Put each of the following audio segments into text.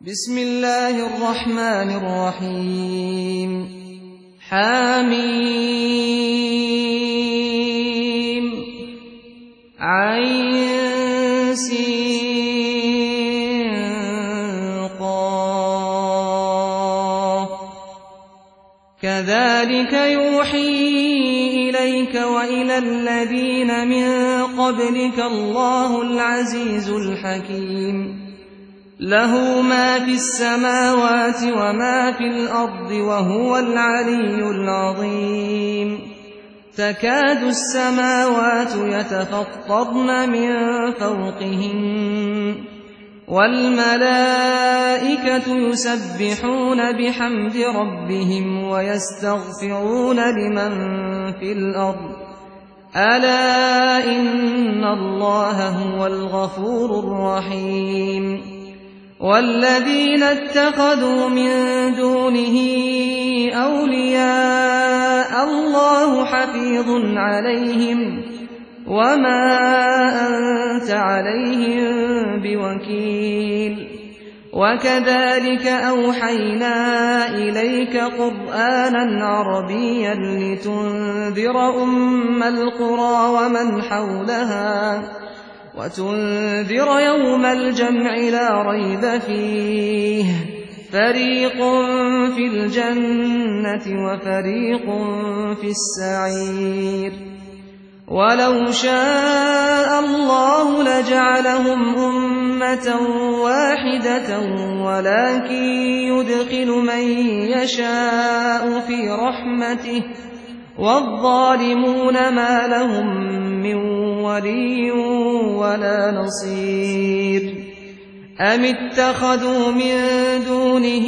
بسم الله الرحمن الرحيم حميم عين سين قاف كذلك يوحي إليك وإلى الذين من قبلك الله العزيز الحكيم له ما في السماوات وما في الأرض وهو العلي العظيم تكاد السماوات يتفطرن من فوقهن والملائكة يسبحون بحمد ربهم ويستغفرون لمن في الأرض ألا إن الله هو الغفور الرحيم والذين اتخذوا من دونه أولياء الله حفيظ عليهم وما أنت عليهم بوكيل وكذلك أوحينا إليك قرآنا عربيا لتنذر أم القرى ومن حولها وتنذر يوم الجمع لا ريب فيه فريق في الجنة وفريق في السعير ولو شاء الله لجعلهم أمة واحدة ولكن يدخل من يشاء في رحمته والظالمون ما لهم من ولي ولا نصير أم اتخذوا من دونه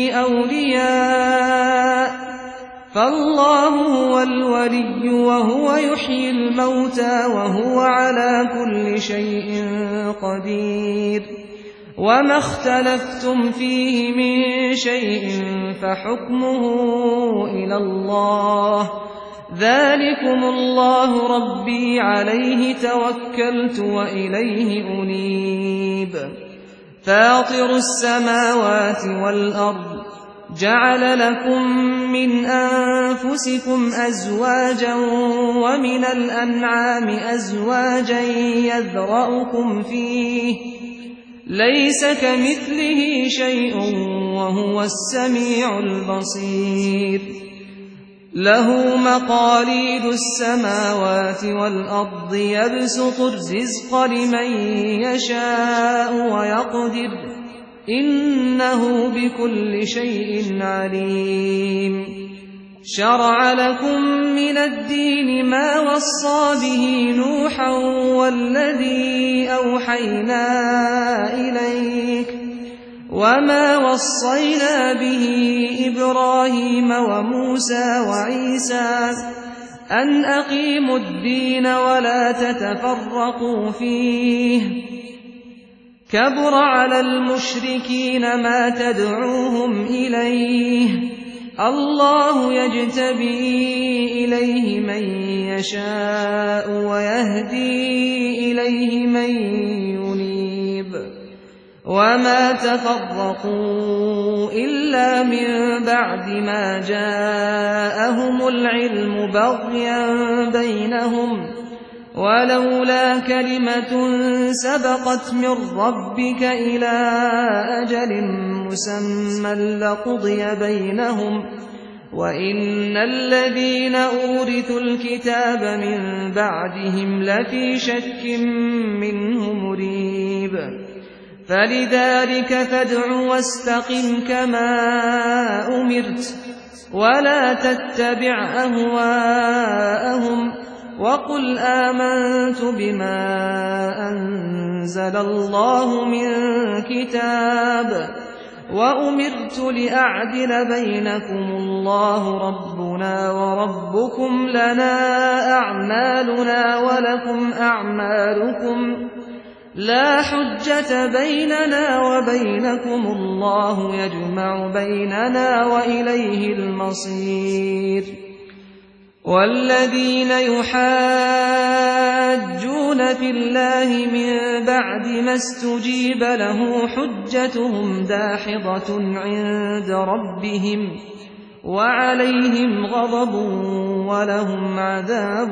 أولياء فالله هو الولي وهو يحيي الموتى وهو على كل شيء قدير وما اختلفتم فيه من شيء فحكمه إلى الله ذلكم الله ربي عليه توكلت وإليه أنيب فاطر السماوات والأرض جعل لكم من أنفسكم أزواجا ومن الأنعام أزواجا يذرأكم فيه ليس كمثله شيء وهو السميع البصير له مقاليد السماوات والأرض يبسط الرزق لمن يشاء ويقدر إنه بكل شيء عليم شرع لكم من الدين ما وصى به نوحا والذي أوحينا إليك وما وصينا به إبراهيم وموسى وعيسى أن أقيموا الدين ولا تتفرقوا فيه كبر على المشركين ما تدعوهم إليه الله يجتبي إليه من يشاء ويهدي إليه من ينيب وما تفرقوا إلا من بعد ما جاءهم العلم بغيا بينهم ولولا كلمة سبقت من ربك إلى أجل مسمى لقضي بينهم وإن الذين أورثوا الكتاب من بعدهم لفي شك منه مريب فلذلك فادع واستقم كما أمرت ولا تتبع أهواءهم وقل آمنت بما أنزل الله من كتاب وأمرت لأعدل بينكم الله ربنا وربكم لنا أعمالنا ولكم أعمالكم لا حجة بيننا وبينكم الله يجمع بيننا وإليه المصير والذين يحاجون في الله من بعد ما استجيب له حجتهم داحضة عند ربهم وعليهم غضب ولهم عذاب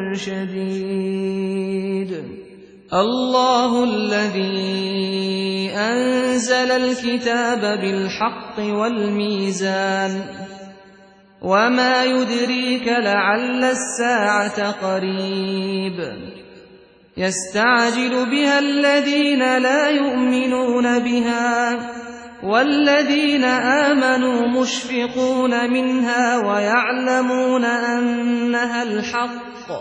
شديد. الله الذي أنزل الكتاب بالحق والميزان وما يدريك لعل الساعة قريب يستعجل بها الذين لا يؤمنون بها والذين آمنوا مشفقون منها ويعلمون أنها الحق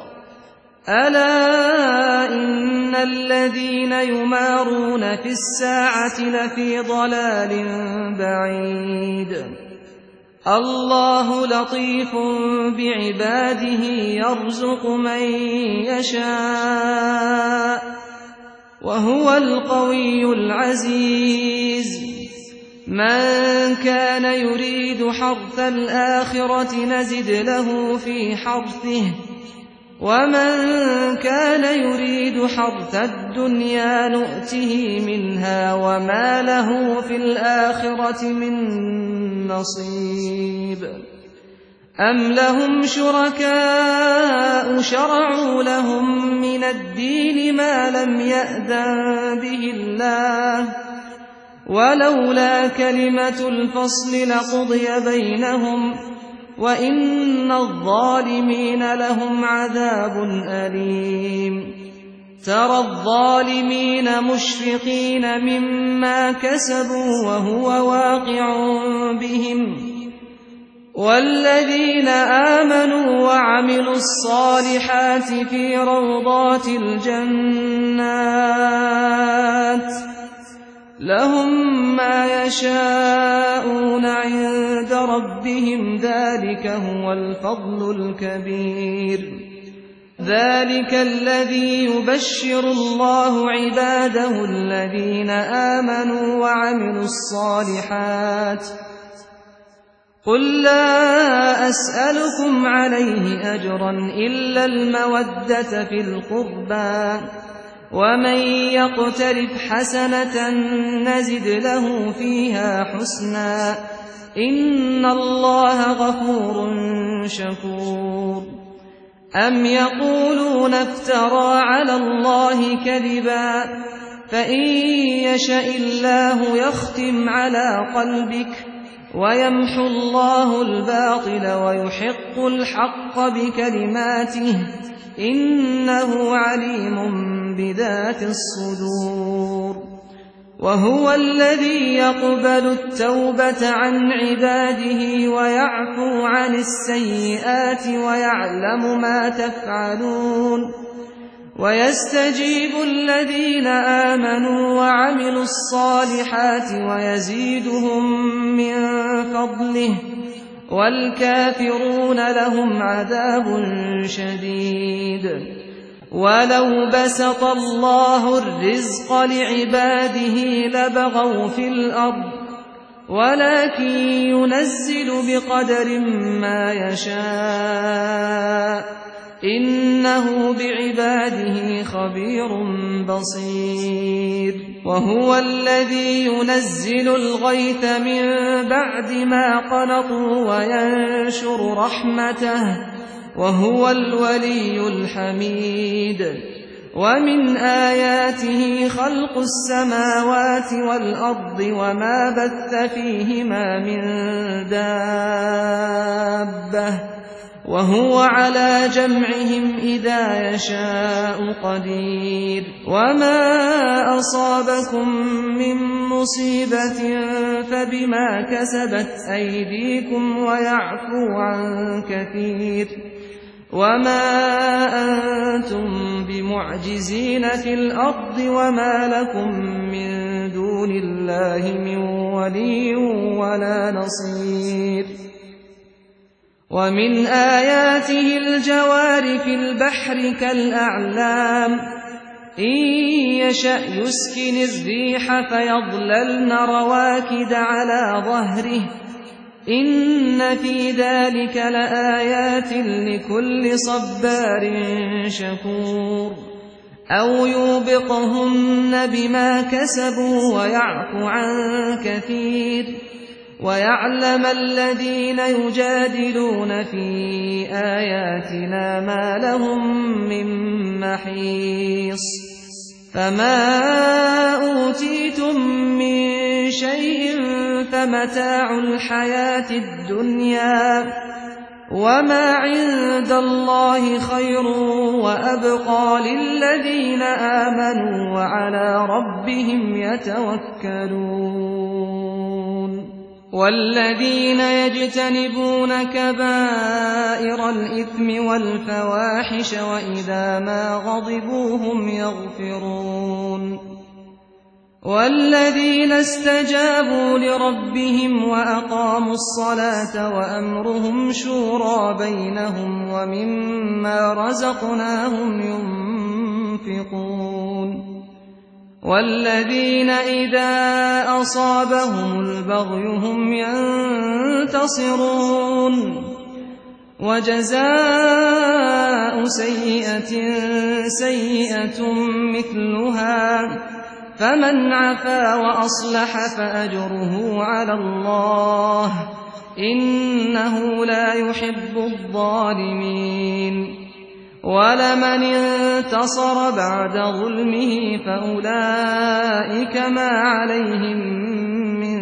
ألا إن الذين يمارون في الساعة لفي ضلال بعيد. الله لطيف بعباده يرزق من يشاء وهو القوي العزيز. من كان يريد حرث الآخرة نزد له في حرثه ومن كان يريد حرث الدنيا نؤته منها وما له في الآخرة من نصيب. أم لهم شركاء شرعوا لهم من الدين ما لم يأذن به الله ولولا كلمة الفصل لقضي بينهم وإن الظالمين لهم عذاب أليم. ترى الظالمين مشفقين مما كسبوا وهو واقع بهم والذين آمنوا وعملوا الصالحات في روضات الجنات لهم ما يشاءون عند ربهم ذلك هو الفضل الكبير. ذلك الذي يبشر الله عباده الذين آمنوا وعملوا الصالحات. قل لا أسألكم عليه أجرا إلا المودة في القربى ومن يقترف حسنة نزد له فيها حسنا إن الله غفور شكور. أم يقولون افترى على الله كذبا فإن يشأ الله يختم على قلبك ويمحو الله الباطل ويحق الحق بكلماته إنه عليم بذات الصدور. وهو الذي يقبل التوبة عن عباده ويعفو عن السيئات ويعلم ما تفعلون ويستجيب الذين آمنوا وعملوا الصالحات ويزيدهم من فضله والكافرون لهم عذاب شديد. ولو بسط الله الرزق لعباده لبغوا في الأرض ولكن ينزل بقدر ما يشاء إنه بعباده خبير بصير. وهو الذي ينزل الغيث من بعد ما قنطوا وينشر رحمته وهو الولي الحميد. ومن آياته خلق السماوات والأرض وما بث فيهما من دابة وهو على جمعهم إذا يشاء قدير. وما أصابكم من مصيبة فبما كسبت أيديكم ويعفو عن كثير. وما أنتم بمعجزين في الأرض وما لكم من دون الله من ولي ولا نصير. ومن آياته الجوار في البحر كالأعلام إن يشأ يسكن الريح فيظللن رواكد على ظهره إن في ذلك لآيات لكل صبار شكور أو يوبقهن بما كسبوا ويعفو عن كثير ويعلم الذين يجادلون في آياتنا ما لهم من محيص فما أوتيتم من شيء فمتاع الحياة الدنيا وما عند الله خير وأبقى للذين آمنوا وعلى ربهم يتوكلون والذين يجتنبون كبائر الإثم والفواحش وإذا ما غضبوا هم يغفرون والذين استجابوا لربهم وأقاموا الصلاة وأمرهم شورى بينهم ومما رزقناهم ينفقون والذين إذا أصابهم البغي هم ينتصرون وجزاء سيئة سيئة مثلها فمن عفا وأصلح فأجره على الله إنه لا يحب الظالمين ولمن انتصر بعد ظلمه فأولئك ما عليهم من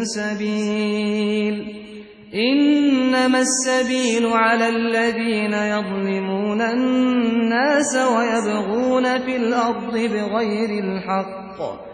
سبيل إنما السبيل على الذين يظلمون الناس ويبغون في الأرض بغير الحق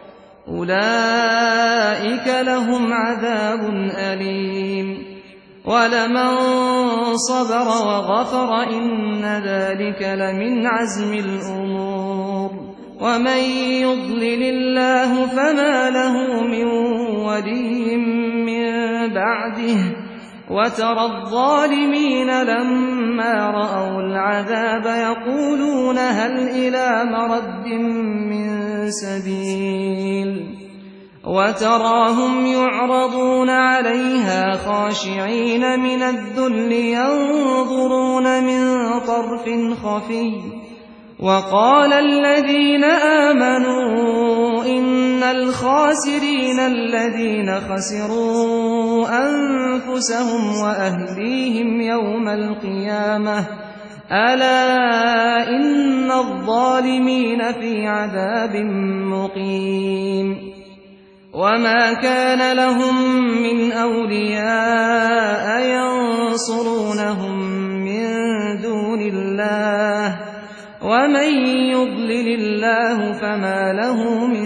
أولئك لهم عذاب أليم ولمن صبر وغفر إن ذلك لمن عزم الأمور ومن يضلل الله فما له من ولي من بعده وترى الظالمين لما رأوا العذاب يقولون هل إلى مرد من سبيل وتراهم يعرضون عليها خاشعين من الذل ينظرون من طرف خفي وقال الذين آمنوا إن الخاسرين الذين خسروا أنفسهم وأهليهم يوم القيامة ألا إن الظالمين في عذاب مقيم وما كان لهم من أولياء ينصرونهم من دون الله ومن يضلل الله فما له من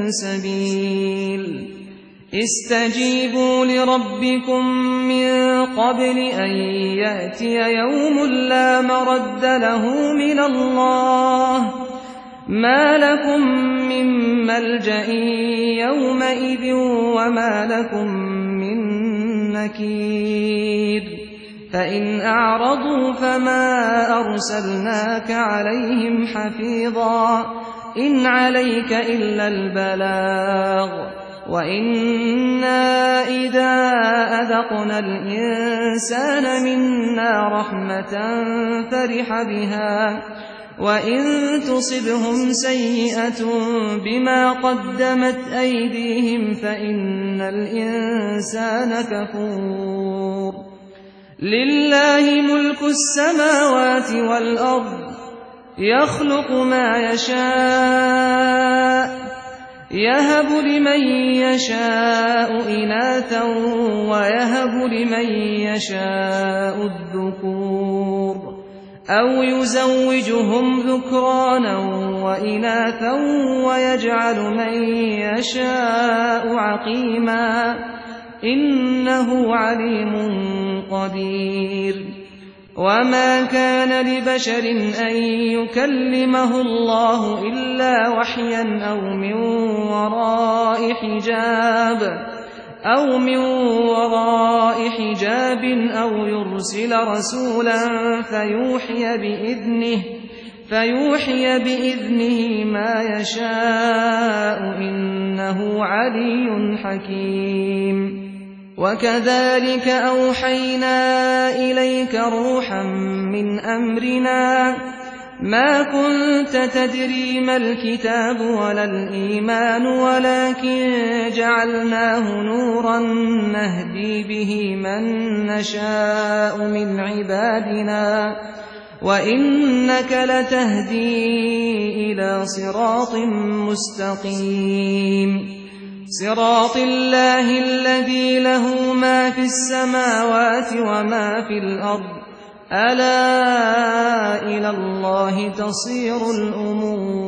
سبيل استجيبوا لربكم من قبل أن يأتي يوم لا مرد له من الله ما لكم من ملجأ يومئذ وما لكم من نكير فإن أعرضوا فما أرسلناك عليهم حفيظا إن عليك إلا البلاغ وإنا إذا أذقنا الإنسان منا رحمة فرح بها وإن تصبهم سيئة بما قدمت أيديهم فإن الإنسان كفور لله ملك السماوات والأرض يخلق ما يشاء يهب لمن يشاء إناثا ويهب لمن يشاء الذكور أو يزوجهم ذكرانا وإناثا ويجعل من يشاء عقيما إنه عليم قدير وما كان لبشر أن يكلمه الله إلا وحيا أو من وراء حجاب أو يرسل رسولا فيوحي بإذنه ما يشاء إنه علي حكيم وكذلك أوحينا إليك روحا من أمرنا ما كنت تدري ما الكتاب ولا الإيمان ولكن جعلناه نورا نهدي به من نشاء من عبادنا وإنك لتهدي إلى صراط مستقيم صراط الله الذي له ما في السماوات وما في الأرض ألا إلى الله تصير الأمور